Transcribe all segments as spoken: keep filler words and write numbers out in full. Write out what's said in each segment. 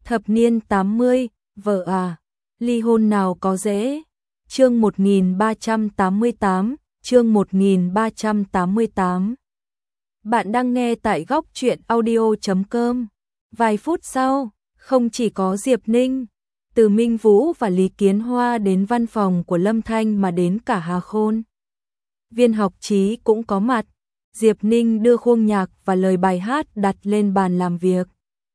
Thập niên tám mươi, vợ à, ly hôn nào có dễ. Chương một nghìn ba trăm tám mươi tám, chương một nghìn ba trăm tám mươi tám. Bạn đang nghe tại góc truyện audio chấm com. Vài phút sau, không chỉ có Diệp Ninh, từ Minh Vũ và Lý Kiến Hoa đến văn phòng của Lâm Thanh mà đến cả Hà Khôn. Viên Học Chí cũng có mặt. Diệp Ninh đưa khuôn nhạc và lời bài hát đặt lên bàn làm việc.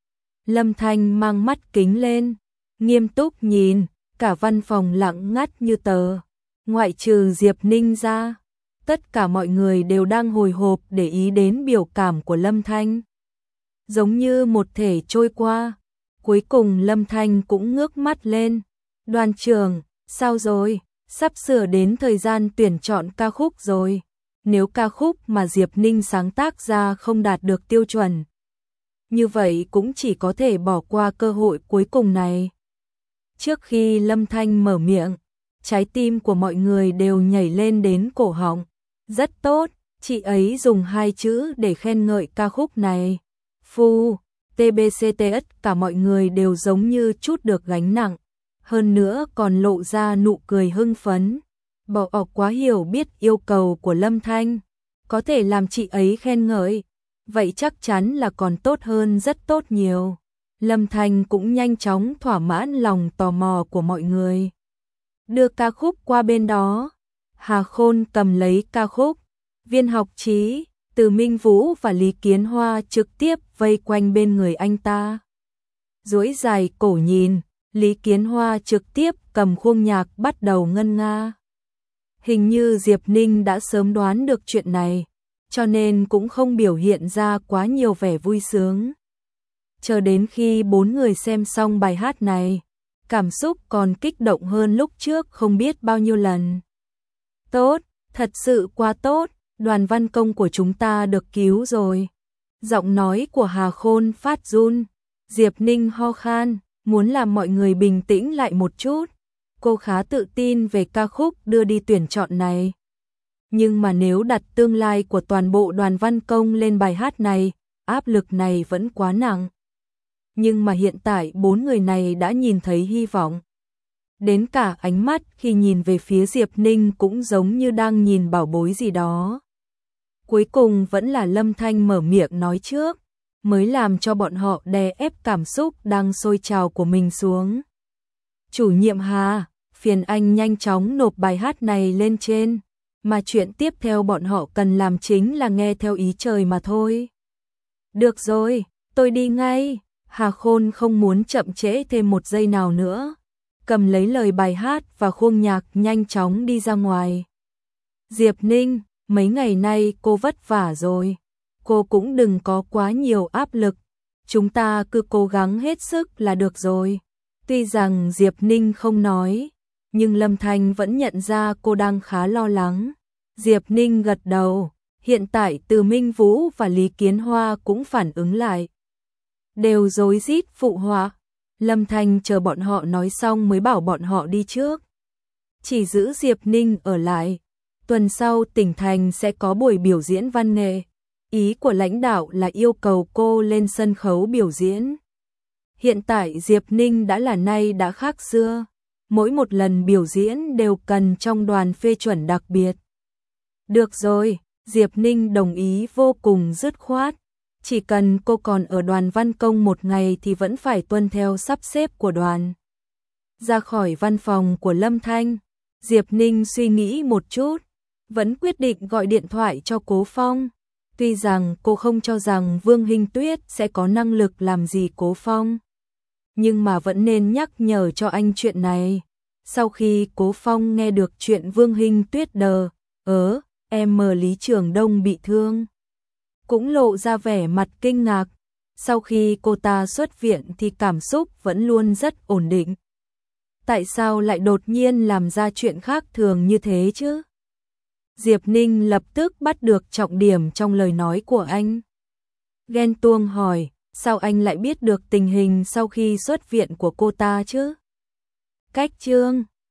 Lâm Thanh mang mắt kính lên, nghiêm túc nhìn, cả văn phòng lặng ngắt như tờ. Ngoại trừ Diệp Ninh ra, tất cả mọi người đều đang hồi hộp để ý đến biểu cảm của Lâm Thanh. Giống như một thể trôi qua, cuối cùng Lâm Thanh cũng ngước mắt lên. Đoàn trưởng, sao rồi? Sắp sửa đến thời gian tuyển chọn ca khúc rồi. Nếu ca khúc mà Diệp Ninh sáng tác ra không đạt được tiêu chuẩn, như vậy cũng chỉ có thể bỏ qua cơ hội cuối cùng này. Trước khi Lâm Thanh mở miệng, trái tim của mọi người đều nhảy lên đến cổ họng. Rất tốt, chị ấy dùng hai chữ để khen ngợi ca khúc này. Phu, tê bê xê tê ét, cả mọi người đều giống như chút được gánh nặng. Hơn nữa còn lộ ra nụ cười hưng phấn. Bỏ ọc quá hiểu biết yêu cầu của Lâm Thanh, có thể làm chị ấy khen ngợi, vậy chắc chắn là còn tốt hơn rất tốt nhiều. Lâm Thanh cũng nhanh chóng thỏa mãn lòng tò mò của mọi người. Đưa ca khúc qua bên đó. Hà Khôn cầm lấy ca khúc. Viên Học Chí, từ Minh Vũ và Lý Kiến Hoa trực tiếp vây quanh bên người anh ta. Duỗi dài cổ nhìn, Lý Kiến Hoa trực tiếp cầm khuôn nhạc bắt đầu ngân nga. Hình như Diệp Ninh đã sớm đoán được chuyện này, cho nên cũng không biểu hiện ra quá nhiều vẻ vui sướng. Chờ đến khi bốn người xem xong bài hát này, cảm xúc còn kích động hơn lúc trước không biết bao nhiêu lần. Tốt, thật sự quá tốt, đoàn văn công của chúng ta được cứu rồi. Giọng nói của Hà Khôn phát run, Diệp Ninh ho khan, muốn làm mọi người bình tĩnh lại một chút. Cô khá tự tin về ca khúc đưa đi tuyển chọn này. Nhưng mà nếu đặt tương lai của toàn bộ đoàn văn công lên bài hát này, áp lực này vẫn quá nặng. Nhưng mà hiện tại bốn người này đã nhìn thấy hy vọng. Đến cả ánh mắt khi nhìn về phía Diệp Ninh cũng giống như đang nhìn bảo bối gì đó. Cuối cùng vẫn là Lâm Thanh mở miệng nói trước, mới làm cho bọn họ đè ép cảm xúc đang sôi trào của mình xuống. Chủ nhiệm Hà, phiền anh nhanh chóng nộp bài hát này lên trên, mà chuyện tiếp theo bọn họ cần làm chính là nghe theo ý trời mà thôi. Được rồi, tôi đi ngay. Hà Khôn không muốn chậm trễ thêm một giây nào nữa, cầm lấy lời bài hát và khuôn nhạc nhanh chóng đi ra ngoài. Diệp Ninh, mấy ngày nay cô vất vả rồi, cô cũng đừng có quá nhiều áp lực, chúng ta cứ cố gắng hết sức là được rồi. Tuy rằng Diệp Ninh không nói, nhưng Lâm Thanh vẫn nhận ra cô đang khá lo lắng. Diệp Ninh gật đầu, hiện tại từ Minh Vũ và Lý Kiến Hoa cũng phản ứng lại. Đều rối rít phụ họa. Lâm Thanh chờ bọn họ nói xong mới bảo bọn họ đi trước. Chỉ giữ Diệp Ninh ở lại. Tuần sau tỉnh thành sẽ có buổi biểu diễn văn nghệ. Ý của lãnh đạo là yêu cầu cô lên sân khấu biểu diễn. Hiện tại Diệp Ninh đã là nay đã khác xưa. Mỗi một lần biểu diễn đều cần trong đoàn phê chuẩn đặc biệt. Được rồi, Diệp Ninh đồng ý vô cùng dứt khoát. Chỉ cần cô còn ở đoàn văn công một ngày thì vẫn phải tuân theo sắp xếp của đoàn. Ra khỏi văn phòng của Lâm Thanh, Diệp Ninh suy nghĩ một chút, vẫn quyết định gọi điện thoại cho Cố Phong. Tuy rằng cô không cho rằng Vương Hinh Tuyết sẽ có năng lực làm gì Cố Phong, nhưng mà vẫn nên nhắc nhở cho anh chuyện này. Sau khi Cố Phong nghe được chuyện Vương Hinh Tuyết đờ, ớ, em Lý Trường Đông bị thương, cũng lộ ra vẻ mặt kinh ngạc. Sau khi cô ta xuất viện thì cảm xúc vẫn luôn rất ổn định. Tại sao lại đột nhiên làm ra chuyện khác thường như thế chứ? Diệp Ninh lập tức bắt được trọng điểm trong lời nói của anh. Ghen tuông hỏi, sao anh lại biết được tình hình sau khi xuất viện của cô ta chứ? Cách chương